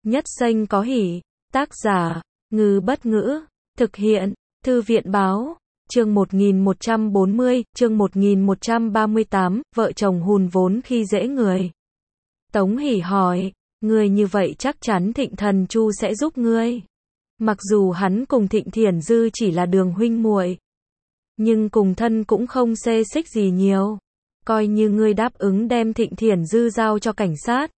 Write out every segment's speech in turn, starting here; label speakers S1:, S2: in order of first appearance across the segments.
S1: Nhất xanh có hỉ. Tác giả, Ngư Bất Ngữ. Thực hiện, Thư viện Báo. Chương 1140, chương 1138, vợ chồng hùn vốn khi dễ người. Tống Hỷ hỏi, ngươi như vậy chắc chắn Thịnh Thần Chu sẽ giúp ngươi. Mặc dù hắn cùng Thịnh Thiển Dư chỉ là đường huynh muội, nhưng cùng thân cũng không xê xích gì nhiều. Coi như ngươi đáp ứng đem Thịnh Thiển Dư giao cho cảnh sát,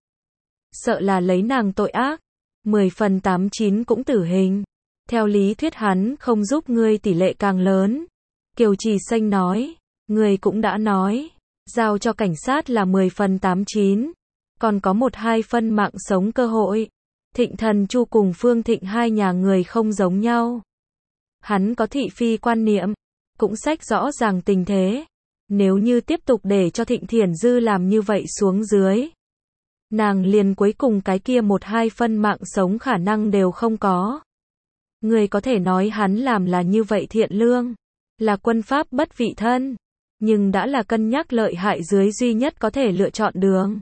S1: sợ là lấy nàng tội ác, 10 phần 89 cũng tử hình. Theo lý thuyết hắn không giúp ngươi tỷ lệ càng lớn. Kiều Trì Xanh nói, ngươi cũng đã nói, giao cho cảnh sát là 10 phần 89, còn có 1-2 phân mạng sống cơ hội. Thịnh Thần Chu cùng Phương Thịnh hai nhà người không giống nhau. Hắn có thị phi quan niệm, cũng sách rõ ràng tình thế. Nếu như tiếp tục để cho Thịnh Thiển Dư làm như vậy xuống dưới, nàng liền cuối cùng cái kia 1-2 phân mạng sống khả năng đều không có. Người có thể nói hắn làm là như vậy thiện lương, là quân pháp bất vị thân, nhưng đã là cân nhắc lợi hại dưới duy nhất có thể lựa chọn đường.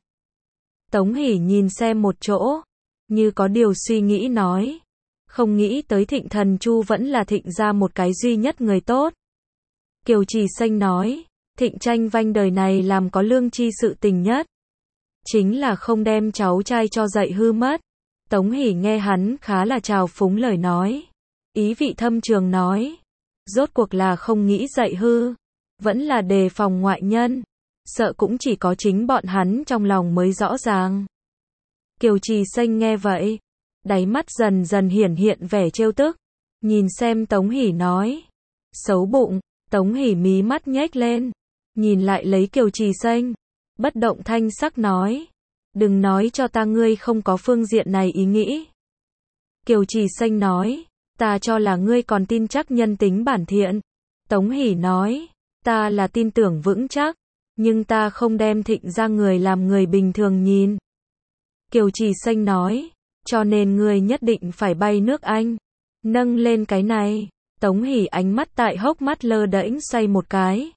S1: Tống Hỷ nhìn xem một chỗ, như có điều suy nghĩ nói, không nghĩ tới Thịnh Thần Chu vẫn là Thịnh ra một cái duy nhất người tốt. Kiều Trì Xanh nói, Thịnh Tranh Vanh đời này làm có lương tri sự tình nhất, chính là không đem cháu trai cho dạy hư mất. Tống Hỷ nghe hắn khá là trào phúng lời nói, ý vị thâm trường nói, rốt cuộc là không nghĩ dạy hư, vẫn là đề phòng ngoại nhân, sợ cũng chỉ có chính bọn hắn trong lòng mới rõ ràng. Kiều Trì Xanh nghe vậy, đáy mắt dần dần hiển hiện vẻ trêu tức, nhìn xem Tống Hỷ nói, xấu bụng. Tống Hỷ mí mắt nhếch lên, nhìn lại lấy Kiều Trì Xanh, bất động thanh sắc nói, đừng nói cho ta ngươi không có phương diện này ý nghĩ. Kiều Trì Xanh nói, ta cho là ngươi còn tin chắc nhân tính bản thiện. Tống Hỷ nói, ta là tin tưởng vững chắc, nhưng ta không đem Thịnh ra người làm người bình thường nhìn. Kiều Trì Xanh nói, cho nên ngươi nhất định phải bay nước Anh. Nâng lên cái này. Tống Hỷ ánh mắt tại hốc mắt lơ đễnh xoay một cái.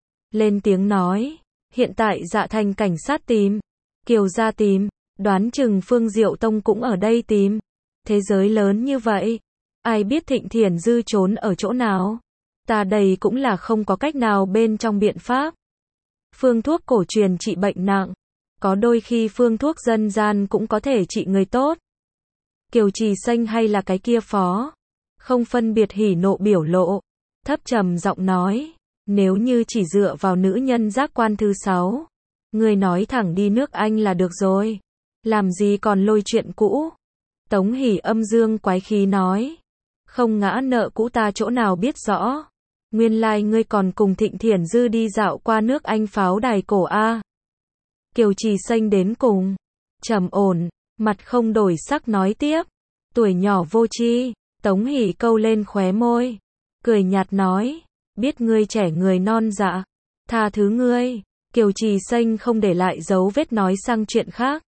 S1: Lên tiếng nói, hiện tại Dạ Thành cảnh sát tìm, Kiều gia tìm, đoán chừng Phương Diệu Tông cũng ở đây tìm. Thế giới lớn như vậy, ai biết Thịnh Thiển Dư trốn ở chỗ nào? Ta đây cũng là không có cách nào bên trong biện pháp. Phương thuốc cổ truyền trị bệnh nặng, có đôi khi phương thuốc dân gian cũng có thể trị người tốt. Kiều Trì Xanh hay là cái kia phó, không phân biệt hỉ nộ biểu lộ, thấp trầm giọng nói, nếu như chỉ dựa vào nữ nhân giác quan thứ 6, người nói thẳng đi nước Anh là được rồi, làm gì còn lôi chuyện cũ. Tống Hỷ âm dương quái khí nói, không ngã nợ cũ ta chỗ nào biết rõ, nguyên lai ngươi còn cùng Thịnh Thiển Dư đi dạo qua nước Anh pháo đài cổ a. Kiều Trì Xanh đến cùng, trầm ổn, mặt không đổi sắc nói tiếp, tuổi nhỏ vô tri. Tống Hỷ câu lên khóe môi, cười nhạt nói, biết ngươi trẻ người non dạ, tha thứ ngươi. Kiều Trì Xanh không để lại dấu vết nói sang chuyện khác.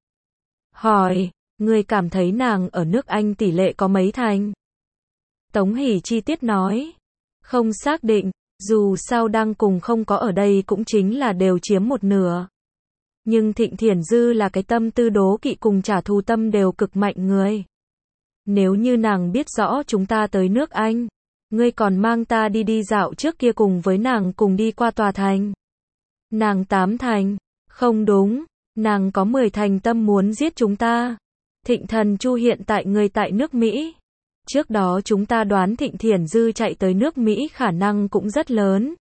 S1: Hỏi, ngươi cảm thấy nàng ở nước Anh tỷ lệ có mấy thành? Tống Hỷ chi tiết nói, không xác định, dù sao đang cùng không có ở đây cũng chính là đều chiếm một nửa. Nhưng Thịnh Thiển Dư là cái tâm tư đố kỵ cùng trả thù tâm đều cực mạnh người. Nếu như nàng biết rõ chúng ta tới nước Anh, ngươi còn mang ta đi dạo trước kia cùng với nàng cùng đi qua tòa thành. Nàng 8 thành, không đúng, nàng có 10 thành tâm muốn giết chúng ta. Thịnh Thần Chu hiện tại người tại nước Mỹ. Trước đó chúng ta đoán Thịnh Thiển Dư chạy tới nước Mỹ khả năng cũng rất lớn.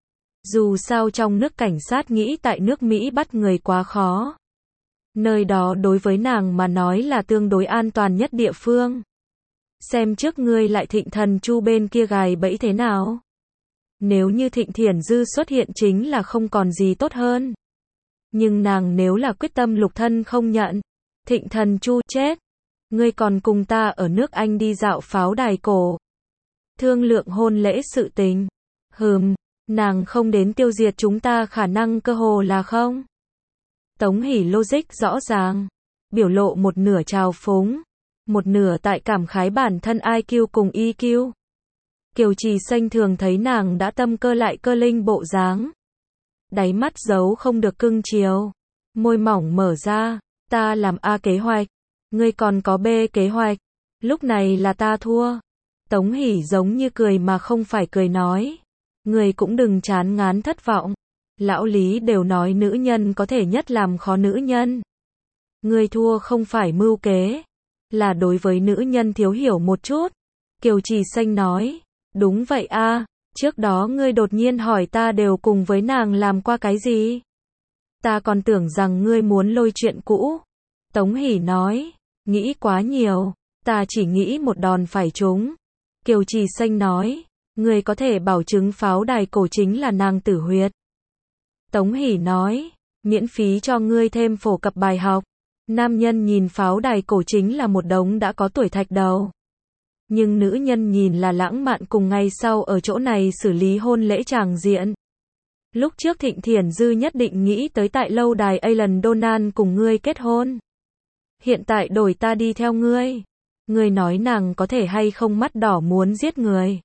S1: Dù sao trong nước cảnh sát nghĩ tại nước Mỹ bắt người quá khó. Nơi đó đối với nàng mà nói là tương đối an toàn nhất địa phương. Xem trước ngươi lại Thịnh Thần Chu bên kia gài bẫy thế nào. Nếu như Thịnh Thiển Dư xuất hiện chính là không còn gì tốt hơn. Nhưng nàng nếu là quyết tâm lục thân không nhận, Thịnh Thần Chu chết. Ngươi còn cùng ta ở nước Anh đi dạo pháo đài cổ, thương lượng hôn lễ sự tình. Nàng không đến tiêu diệt chúng ta khả năng cơ hồ là không. Tống Hỷ logic rõ ràng, biểu lộ một nửa trào phúng, một nửa tại cảm khái bản thân IQ cùng EQ. Kiều Trì Xanh thường thấy nàng đã tâm cơ lại cơ linh bộ dáng. Đáy mắt giấu không được cưng chiều, môi mỏng mở ra, ta làm A kế hoạch, Ngươi còn có B kế hoạch. Lúc này là ta thua. Tống Hỷ giống như cười mà không phải cười nói. Ngươi cũng đừng chán ngán thất vọng. Lão Lý đều nói nữ nhân có thể nhất làm khó nữ nhân. Ngươi thua không phải mưu kế, là đối với nữ nhân thiếu hiểu một chút. Kiều Trì Xanh nói, đúng vậy a, trước đó ngươi đột nhiên hỏi ta đều cùng với nàng làm qua cái gì? Ta còn tưởng rằng ngươi muốn lôi chuyện cũ. Tống Hỷ nói, nghĩ quá nhiều, ta chỉ nghĩ một đòn phải trúng. Kiều Trì Xanh nói, ngươi có thể bảo chứng pháo đài cổ chính là nàng tử huyệt. Tống Hỷ nói, miễn phí cho ngươi thêm phổ cập bài học. Nam nhân nhìn pháo đài cổ chính là một đống đã có tuổi thạch đầu. Nhưng nữ nhân nhìn là lãng mạn cùng ngày sau ở chỗ này xử lý hôn lễ tràng diện. Lúc trước Thịnh Thiển Dư nhất định nghĩ tới tại lâu đài Alan Donald cùng ngươi kết hôn. Hiện tại đổi ta đi theo ngươi. Ngươi nói nàng có thể hay không mắt đỏ muốn giết người.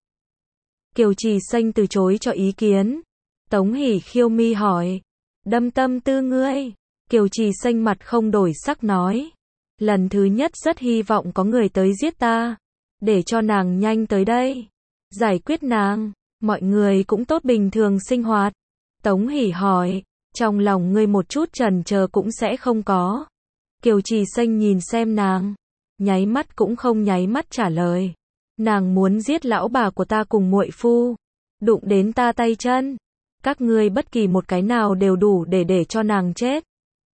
S1: Kiều Trì Xanh từ chối cho ý kiến. Tống Hỷ khiêu mi hỏi. Đâm tâm tư ngươi. Kiều Trì Xanh mặt không đổi sắc nói. Lần thứ nhất rất hy vọng có người tới giết ta. Để cho nàng nhanh tới đây. Giải quyết nàng. Mọi người cũng tốt bình thường sinh hoạt. Tống Hỷ hỏi. Trong lòng ngươi một chút chần chờ cũng sẽ không có. Kiều Trì Xanh nhìn xem nàng. Nháy mắt cũng không nháy mắt trả lời. Nàng muốn giết lão bà của ta cùng muội phu. Đụng đến ta tay chân. Các ngươi bất kỳ một cái nào đều đủ để cho nàng chết.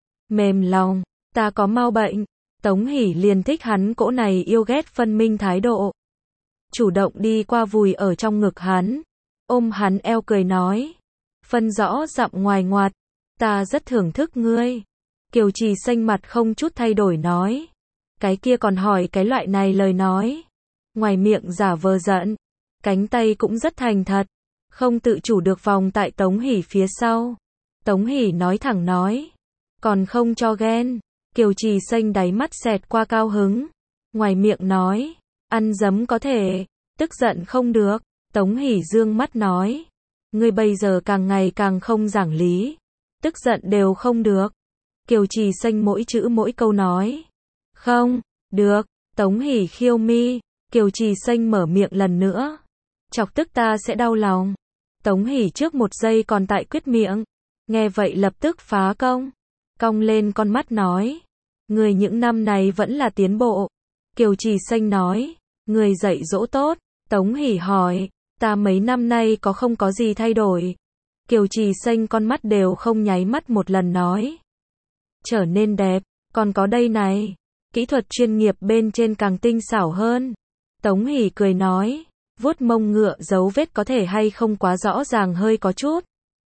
S1: Mềm lòng, ta có mau bệnh. Tống Hỷ liền thích hắn cỗ này yêu ghét phân minh thái độ. Chủ động đi qua vùi ở trong ngực hắn. Ôm hắn eo cười nói. Phân rõ dặm ngoài ngoặt. Ta rất thưởng thức ngươi. Kiều Trì Xanh mặt không chút thay đổi nói. Cái kia còn hỏi cái loại này lời nói. Ngoài miệng giả vờ giận. Cánh tay cũng rất thành thật. Không tự chủ được vòng tại Tống Hỷ phía sau. Tống Hỷ nói thẳng nói. Còn không cho ghen. Kiều Trì Xanh đáy mắt xẹt qua cao hứng. Ngoài miệng nói. Ăn dấm có thể. Tức giận không được. Tống Hỷ dương mắt nói. Ngươi bây giờ càng ngày càng không giảng lý. Tức giận đều không được. Kiều Trì Xanh mỗi chữ mỗi câu nói. Không, được. Tống Hỷ khiêu mi. Kiều Trì Xanh mở miệng lần nữa. Chọc tức ta sẽ đau lòng. Tống Hỷ trước một giây còn tại quyết miệng. Nghe vậy lập tức phá công. Cong lên con mắt nói. Người những năm này vẫn là tiến bộ. Kiều Trì Xanh nói. Người dạy dỗ tốt. Tống Hỷ hỏi. Ta mấy năm nay có không có gì thay đổi. Kiều Trì Xanh con mắt đều không nháy mắt một lần nói. Trở nên đẹp. Còn có đây này. Kỹ thuật chuyên nghiệp bên trên càng tinh xảo hơn. Tống Hỷ cười nói. Vuốt mông ngựa dấu vết có thể hay không quá rõ ràng hơi có chút.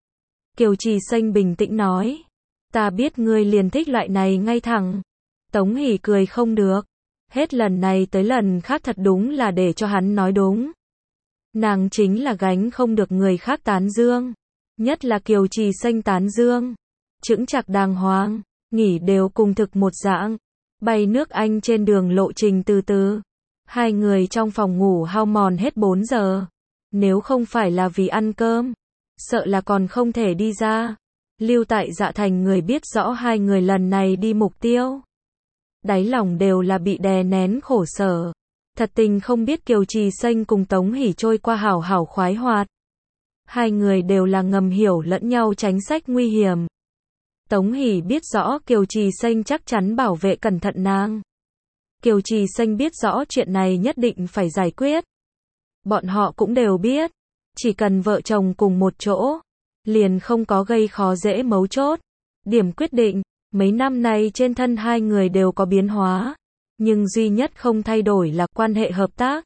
S1: Kiều Trì Xanh bình tĩnh nói. Ta biết ngươi liền thích loại này ngay thẳng. Tống Hỷ cười không được. Hết lần này tới lần khác thật đúng là để cho hắn nói đúng. Nàng chính là gánh không được người khác tán dương. Nhất là Kiều Trì Xanh tán dương. Chững chạc đàng hoàng. Nghỉ đều cùng thực một dạng. Bay nước Anh trên đường lộ trình từ từ. Hai người trong phòng ngủ hao mòn hết 4 giờ. Nếu không phải là vì ăn cơm, sợ là còn không thể đi ra. Lưu tại Dạ Thành người biết rõ hai người lần này đi mục tiêu. Đáy lòng đều là bị đè nén khổ sở. Thật tình không biết Kiều Trì Xanh cùng Tống Hỷ trôi qua hảo hảo khoái hoạt. Hai người đều là ngầm hiểu lẫn nhau tránh sách nguy hiểm. Tống Hỷ biết rõ Kiều Trì Xanh chắc chắn bảo vệ cẩn thận nàng. Kiều Trì Xanh biết rõ chuyện này nhất định phải giải quyết. Bọn họ cũng đều biết. Chỉ cần vợ chồng cùng một chỗ. Liền không có gây khó dễ mấu chốt. Điểm quyết định. Mấy năm nay trên thân hai người đều có biến hóa. Nhưng duy nhất không thay đổi là quan hệ hợp tác.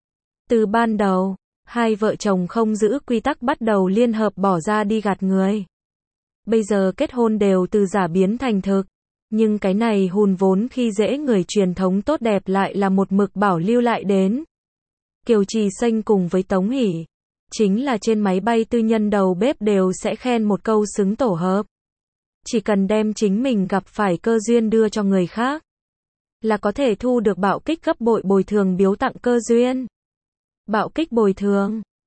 S1: Từ ban đầu, hai vợ chồng không giữ quy tắc bắt đầu liên hợp bỏ ra đi gạt người. Bây giờ kết hôn đều từ giả biến thành thực. Nhưng cái này hùn vốn khi dễ người truyền thống tốt đẹp lại là một mực bảo lưu lại đến. Kiều Trì Xanh cùng với Tống Hỷ. Chính là trên máy bay tư nhân đầu bếp đều sẽ khen một câu xứng tổ hợp. Chỉ cần đem chính mình gặp phải cơ duyên đưa cho người khác. Là có thể thu được bạo kích gấp bội bồi thường biếu tặng cơ duyên. Bạo kích bồi thường.